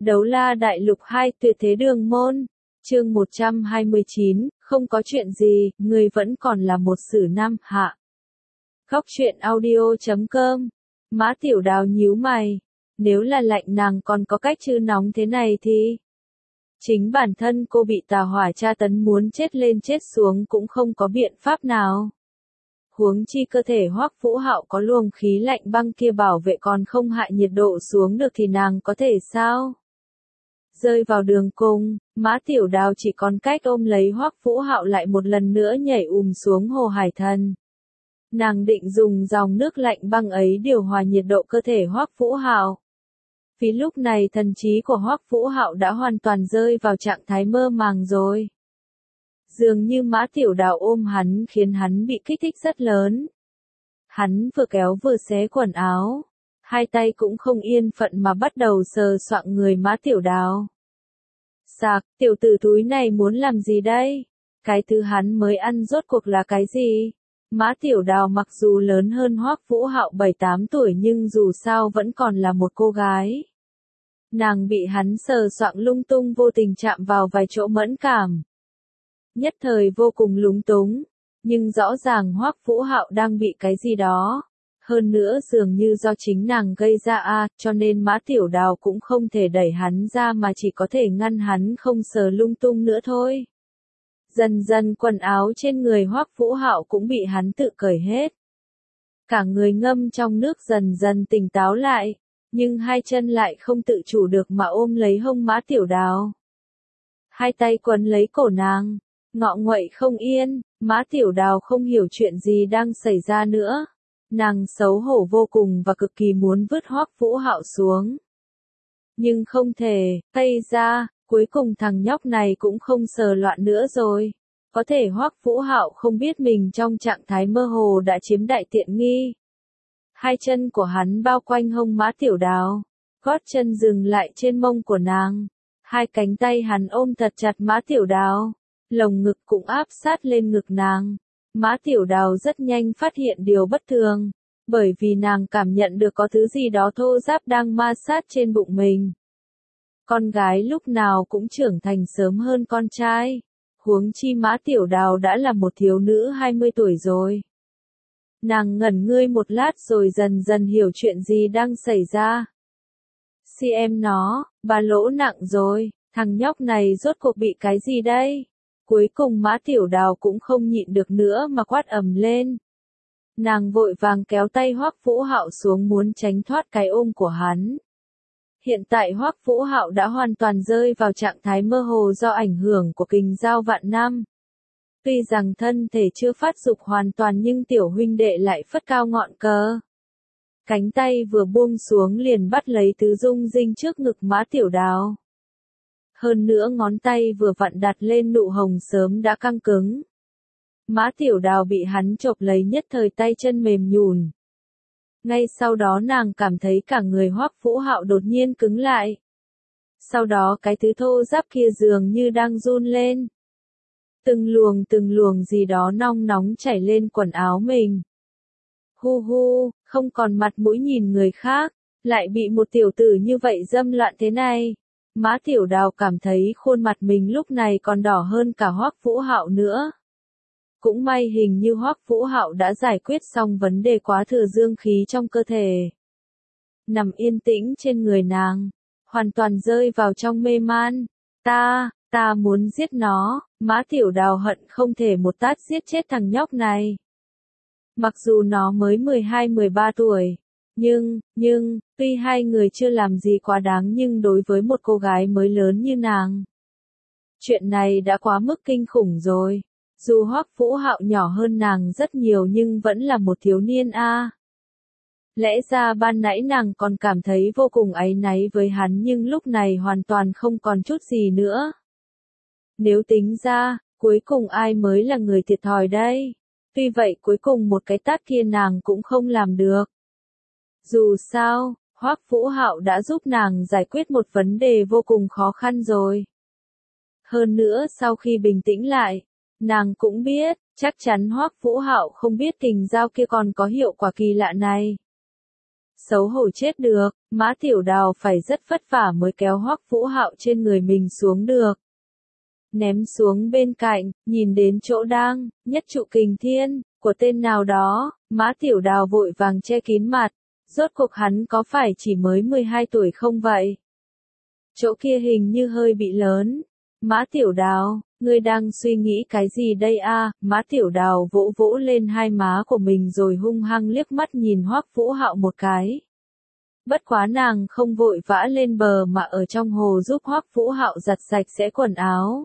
Đấu la đại lục 2 tuyệt thế đường môn. Chương 129, không có chuyện gì, ngươi vẫn còn là một sử nam hạ. Góc truyện audio.com. Mã Tiểu Đào nhíu mày. Nếu là lạnh nàng còn có cách chư nóng thế này thì... Chính bản thân cô bị tà hỏa tra tấn muốn chết lên chết xuống cũng không có biện pháp nào. Huống chi cơ thể Hoắc Vũ Hạo có luồng khí lạnh băng kia bảo vệ còn không hạ nhiệt độ xuống được thì nàng có thể sao? Rơi vào đường cùng, Mã Tiểu Đào chỉ còn cách ôm lấy Hoắc Vũ Hạo lại một lần nữa nhảy xuống hồ hải thần. Nàng định dùng dòng nước lạnh băng ấy điều hòa nhiệt độ cơ thể Hoắc Vũ Hạo. Vì lúc này thần trí của Hoắc Vũ Hạo đã hoàn toàn rơi vào trạng thái mơ màng rồi. Dường như Mã Tiểu Đào ôm hắn khiến hắn bị kích thích rất lớn. Hắn vừa kéo vừa xé quần áo. Hai tay cũng không yên phận mà bắt đầu sờ soạng người Mã Tiểu Đào. Sạc, tiểu tử túi này muốn làm gì đây? Cái thứ hắn mới ăn rốt cuộc là cái gì? Mã Tiểu Đào mặc dù lớn hơn Hoắc Vũ Hạo 7-8 tuổi nhưng dù sao vẫn còn là một cô gái. Nàng bị hắn sờ soạng lung tung vô tình chạm vào vài chỗ mẫn cảm. Nhất thời vô cùng lúng túng, nhưng rõ ràng Hoắc Vũ Hạo đang bị cái gì đó. Hơn nữa dường như do chính nàng gây ra cho nên Mã Tiểu Đào cũng không thể đẩy hắn ra mà chỉ có thể ngăn hắn không sờ lung tung nữa thôi. Dần dần quần áo trên người Hoắc Vũ Hạo cũng bị hắn tự cởi hết. Cả người ngâm trong nước dần dần tỉnh táo lại, nhưng hai chân lại không tự chủ được mà ôm lấy hông Mã Tiểu Đào. Hai tay quấn lấy cổ nàng, ngọ nguậy không yên, Mã Tiểu Đào không hiểu chuyện gì đang xảy ra nữa. Nàng xấu hổ vô cùng và cực kỳ muốn vứt Hoắc Vũ Hạo xuống. Nhưng không thể, tay ra, cuối cùng thằng nhóc này cũng không sờ loạn nữa rồi. Có thể Hoắc Vũ Hạo không biết mình trong trạng thái mơ hồ đã chiếm đại tiện nghi. Hai chân của hắn bao quanh hông Mã Tiểu Đào, gót chân dừng lại trên mông của nàng. Hai cánh tay hắn ôm thật chặt Mã Tiểu Đào, lồng ngực cũng áp sát lên ngực nàng. Mã Tiểu Đào rất nhanh phát hiện điều bất thường, bởi vì nàng cảm nhận được có thứ gì đó thô ráp đang ma sát trên bụng mình. Con gái lúc nào cũng trưởng thành sớm hơn con trai, huống chi Mã Tiểu Đào đã là một thiếu nữ 20 tuổi rồi. Nàng ngẩn ngơi một lát rồi dần dần hiểu chuyện gì đang xảy ra. Em nó, bà lỗ nặng rồi, thằng nhóc này rốt cuộc bị cái gì đây? Cuối cùng Mã Tiểu Đào cũng không nhịn được nữa mà quát ầm lên. Nàng vội vàng kéo tay Hoắc Vũ Hạo xuống muốn tránh thoát cái ôm của hắn. Hiện tại Hoắc Vũ Hạo đã hoàn toàn rơi vào trạng thái mơ hồ do ảnh hưởng của kình giao vạn năm. Tuy rằng thân thể chưa phát dục hoàn toàn nhưng tiểu huynh đệ lại phất cao ngọn cờ. Cánh tay vừa buông xuống liền bắt lấy tứ dung dinh trước ngực Mã Tiểu Đào. Hơn nữa ngón tay vừa vặn đặt lên nụ hồng sớm đã căng cứng. Mã Tiểu Đào bị hắn chộp lấy nhất thời tay chân mềm nhũn. Ngay sau đó nàng cảm thấy cả người Hoắc Vũ Hạo đột nhiên cứng lại. Sau đó cái thứ thô ráp kia dường như đang run lên. Từng luồng gì đó nong nóng chảy lên quần áo mình. Hu hu, không còn mặt mũi nhìn người khác, lại bị một tiểu tử như vậy dâm loạn thế này. Mã Tiểu Đào cảm thấy khuôn mặt mình lúc này còn đỏ hơn cả Hoắc Vũ Hạo nữa. Cũng may hình như Hoắc Vũ Hạo đã giải quyết xong vấn đề quá thừa dương khí trong cơ thể. Nằm yên tĩnh trên người nàng, hoàn toàn rơi vào trong mê man. Ta muốn giết nó, Mã Tiểu Đào hận không thể một tát giết chết thằng nhóc này. Mặc dù nó mới 12-13 tuổi, nhưng, tuy hai người chưa làm gì quá đáng nhưng đối với một cô gái mới lớn như nàng. Chuyện này đã quá mức kinh khủng rồi. Dù Hoắc Vũ Hạo nhỏ hơn nàng rất nhiều nhưng vẫn là một thiếu niên Lẽ ra ban nãy nàng còn cảm thấy vô cùng áy náy với hắn nhưng lúc này hoàn toàn không còn chút gì nữa. Nếu tính ra, cuối cùng ai mới là người thiệt thòi đây? Tuy vậy cuối cùng một cái tát kia nàng cũng không làm được. Dù sao, Hoắc Vũ Hạo đã giúp nàng giải quyết một vấn đề vô cùng khó khăn rồi. Hơn nữa sau khi bình tĩnh lại, nàng cũng biết, chắc chắn Hoắc Vũ Hạo không biết kình giao kia còn có hiệu quả kỳ lạ này. Xấu hổ chết được, Mã Tiểu Đào phải rất vất vả mới kéo Hoắc Vũ Hạo trên người mình xuống được. Ném xuống bên cạnh, nhìn đến chỗ đang, nhất trụ kình thiên, của tên nào đó, Mã Tiểu Đào vội vàng che kín mặt. Rốt cuộc hắn có phải chỉ mới 12 tuổi không vậy? Chỗ kia hình như hơi bị lớn. Mã Tiểu Đào, ngươi đang suy nghĩ cái gì đây a? Mã Tiểu Đào vỗ vỗ lên hai má của mình rồi hung hăng liếc mắt nhìn Hoắc Vũ Hạo một cái. Bất quá nàng không vội vã lên bờ mà ở trong hồ giúp Hoắc Vũ Hạo giặt sạch sẽ quần áo.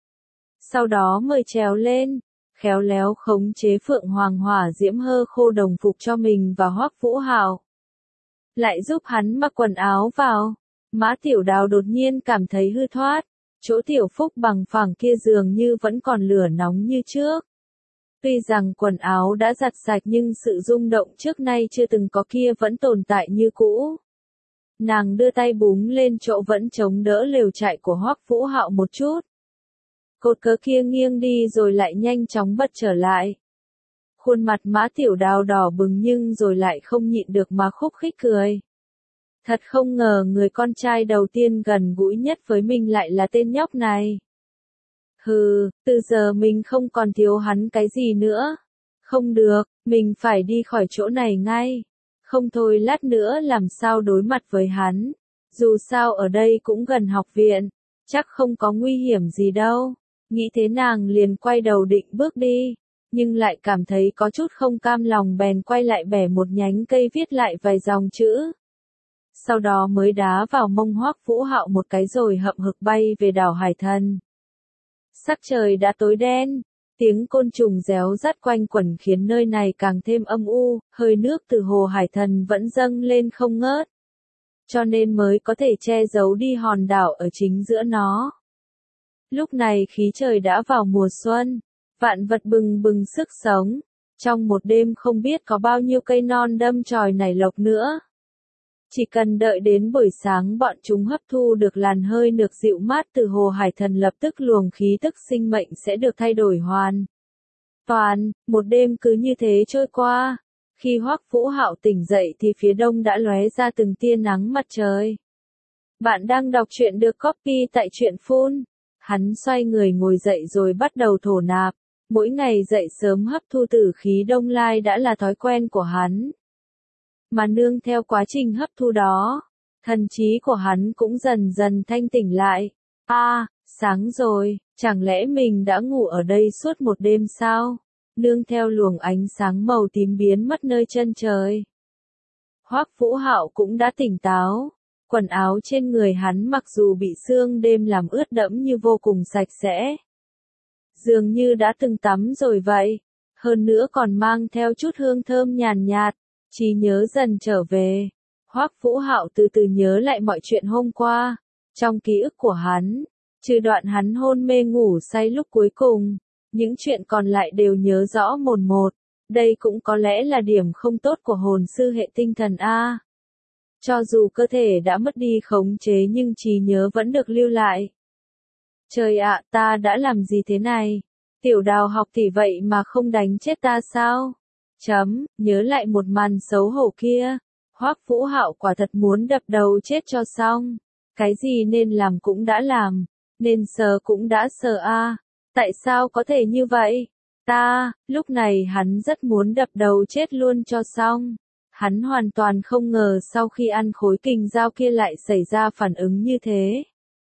Sau đó mới trèo lên, khéo léo khống chế Phượng Hoàng Hỏa Diễm Hơ Khô đồng phục cho mình và Hoắc Vũ Hạo. Lại giúp hắn mặc quần áo vào. Mã Tiểu Đào đột nhiên cảm thấy hư thoát. Chỗ Tiểu Phúc bằng phẳng kia dường như vẫn còn lửa nóng như trước. Tuy rằng quần áo đã giặt sạch nhưng sự rung động trước nay chưa từng có kia vẫn tồn tại như cũ. Nàng đưa tay búng lên chỗ vẫn chống đỡ lều trại của Hoắc Vũ Hạo một chút. Cột cờ kia nghiêng đi rồi lại nhanh chóng bật trở lại. Khuôn mặt Mã Tiểu Đào đỏ bừng nhưng rồi lại không nhịn được mà khúc khích cười. Thật không ngờ người con trai đầu tiên gần gũi nhất với mình lại là tên nhóc này. Hừ, từ giờ mình không còn thiếu hắn cái gì nữa. Không được, mình phải đi khỏi chỗ này ngay. Không thôi lát nữa làm sao đối mặt với hắn. Dù sao ở đây cũng gần học viện, chắc không có nguy hiểm gì đâu. Nghĩ thế nàng liền quay đầu định bước đi, nhưng lại cảm thấy có chút không cam lòng bèn quay lại bẻ một nhánh cây viết lại vài dòng chữ. Sau đó mới đá vào mông Hoắc Vũ Hạo một cái rồi hậm hực bay về đảo Hải Thần. Sắc trời đã tối đen, tiếng côn trùng réo rắt quanh quẩn khiến nơi này càng thêm âm u, hơi nước từ hồ Hải Thần vẫn dâng lên không ngớt. Cho nên mới có thể che giấu đi hòn đảo ở chính giữa nó. Lúc này khí trời đã vào mùa xuân, vạn vật bừng bừng sức sống. Trong một đêm không biết có bao nhiêu cây non đâm chồi nảy lộc nữa. Chỉ cần đợi đến buổi sáng bọn chúng hấp thu được làn hơi nước dịu mát từ hồ Hải Thần lập tức luồng khí tức sinh mệnh sẽ được thay đổi hoàn toàn. Một đêm cứ như thế trôi qua. Khi Hoắc Vũ Hạo tỉnh dậy thì phía đông đã lóe ra từng tia nắng mặt trời. Bạn đang đọc truyện được copy tại truyện Phun. Hắn xoay người ngồi dậy rồi bắt đầu thổ nạp. Mỗi ngày dậy sớm hấp thu tử khí đông lai đã là thói quen của hắn. Mà nương theo quá trình hấp thu đó, thần trí của hắn cũng dần dần thanh tỉnh lại. Sáng rồi, chẳng lẽ mình đã ngủ ở đây suốt một đêm sao? Nương theo luồng ánh sáng màu tím biến mất nơi chân trời. Hoắc Vũ Hạo cũng đã tỉnh táo. Quần áo trên người hắn mặc dù bị sương đêm làm ướt đẫm như vô cùng sạch sẽ. Dường như đã từng tắm rồi vậy. Hơn nữa còn mang theo chút hương thơm nhàn nhạt. Trí nhớ dần trở về. Hoắc Vũ Hạo từ từ nhớ lại mọi chuyện hôm qua. Trong ký ức của hắn, trừ đoạn hắn hôn mê ngủ say lúc cuối cùng, những chuyện còn lại đều nhớ rõ mồn một. Đây cũng có lẽ là điểm không tốt của hồn sư hệ tinh thần A. Cho dù cơ thể đã mất đi khống chế nhưng trí nhớ vẫn được lưu lại. Trời ạ, ta đã làm gì thế này? Tiểu Đào học tỷ vậy mà không đánh chết ta sao? Nhớ lại một màn xấu hổ kia. Hoắc Vũ Hạo quả thật muốn đập đầu chết cho xong. Cái gì nên làm cũng đã làm. Nên sờ cũng đã sờ a. Tại sao có thể như vậy? Lúc này hắn rất muốn đập đầu chết luôn cho xong. Hắn hoàn toàn không ngờ sau khi ăn khối kình dao kia lại xảy ra phản ứng như thế.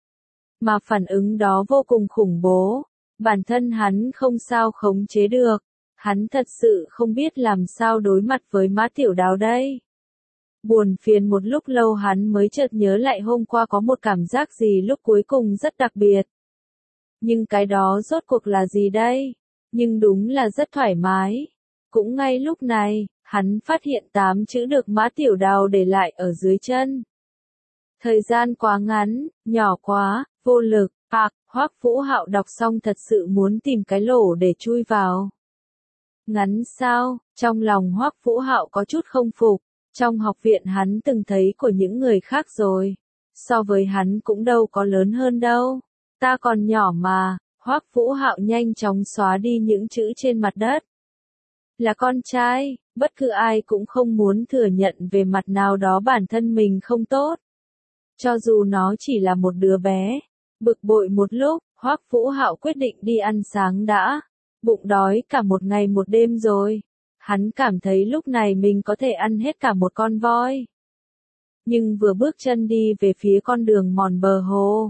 Mà phản ứng đó vô cùng khủng bố. Bản thân hắn không sao khống chế được. Hắn thật sự không biết làm sao đối mặt với Mã Tiểu Đào đây. Buồn phiền một lúc lâu hắn mới chợt nhớ lại hôm qua có một cảm giác gì lúc cuối cùng rất đặc biệt. Nhưng cái đó rốt cuộc là gì đây? Nhưng đúng là rất thoải mái. Cũng ngay lúc này, hắn phát hiện 8 chữ được Mã Tiểu Đào để lại ở dưới chân. Thời gian quá ngắn, nhỏ quá, vô lực. Hoắc Vũ Hạo đọc xong thật sự muốn tìm cái lỗ để chui vào. Ngắn sao? Trong lòng Hoắc Vũ Hạo có chút không phục. Trong học viện hắn từng thấy của những người khác rồi. So với hắn cũng đâu có lớn hơn đâu. Ta còn nhỏ mà. Hoắc Vũ Hạo nhanh chóng xóa đi những chữ trên mặt đất. Là con trai, Bất cứ ai cũng không muốn thừa nhận về mặt nào đó bản thân mình không tốt. Cho dù nó chỉ là một đứa bé. Bực bội một lúc, Hoắc Vũ Hạo quyết định đi ăn sáng đã. Bụng đói cả một ngày một đêm rồi. Hắn cảm thấy lúc này mình có thể ăn hết cả một con voi. Nhưng vừa bước chân đi về phía con đường mòn bờ hồ,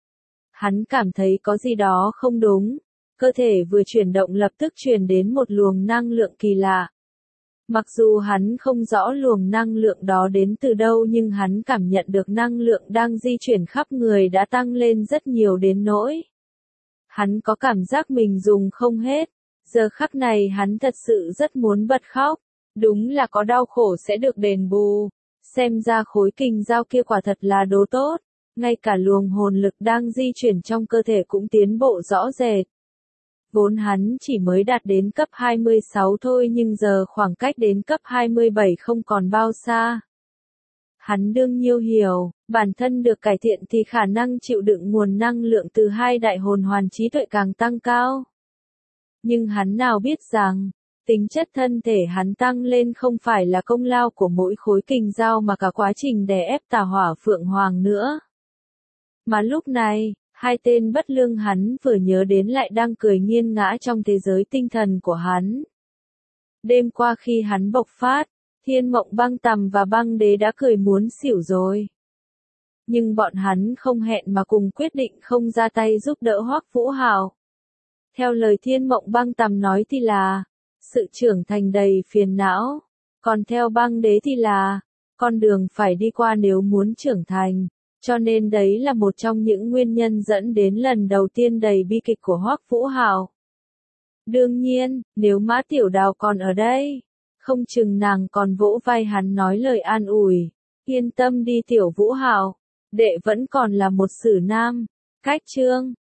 hắn cảm thấy có gì đó không đúng. Cơ thể vừa chuyển động lập tức truyền đến một luồng năng lượng kỳ lạ. Mặc dù hắn không rõ luồng năng lượng đó đến từ đâu nhưng hắn cảm nhận được năng lượng đang di chuyển khắp người đã tăng lên rất nhiều đến nỗi hắn có cảm giác mình dùng không hết. Giờ khắc này hắn thật sự rất muốn bật khóc. Đúng là có đau khổ sẽ được đền bù. Xem ra khối kình dao kia quả thật là đồ tốt. Ngay cả luồng hồn lực đang di chuyển trong cơ thể cũng tiến bộ rõ rệt. Vốn hắn chỉ mới đạt đến cấp 26 thôi nhưng giờ khoảng cách đến cấp 27 không còn bao xa. Hắn đương nhiêu hiểu, bản thân được cải thiện thì khả năng chịu đựng nguồn năng lượng từ hai đại hồn hoàn trí tuệ càng tăng cao. Nhưng hắn nào biết rằng, tính chất thân thể hắn tăng lên không phải là công lao của mỗi khối kình dao mà cả quá trình đè ép tà hỏa phượng hoàng nữa. Mà lúc này, hai tên bất lương hắn vừa nhớ đến lại đang cười nghiêng ngã trong thế giới tinh thần của hắn. Đêm qua khi hắn bộc phát, Thiên Mộng Băng Tầm và Băng Đế đã cười muốn xỉu rồi. Nhưng bọn hắn không hẹn mà cùng quyết định không ra tay giúp đỡ Hoắc Vũ Hạo. Theo lời Thiên Mộng Băng Tầm nói thì là, sự trưởng thành đầy phiền não. Còn theo Băng Đế thì là, con đường phải đi qua nếu muốn trưởng thành. Cho nên đấy là một trong những nguyên nhân dẫn đến lần đầu tiên đầy bi kịch của Hoắc Vũ Hạo. Đương nhiên, nếu Mã Tiểu Đào còn ở đây, không chừng nàng còn vỗ vai hắn nói lời an ủi. Yên tâm đi Tiểu Vũ Hạo, đệ vẫn còn là một sử nam. Cách chương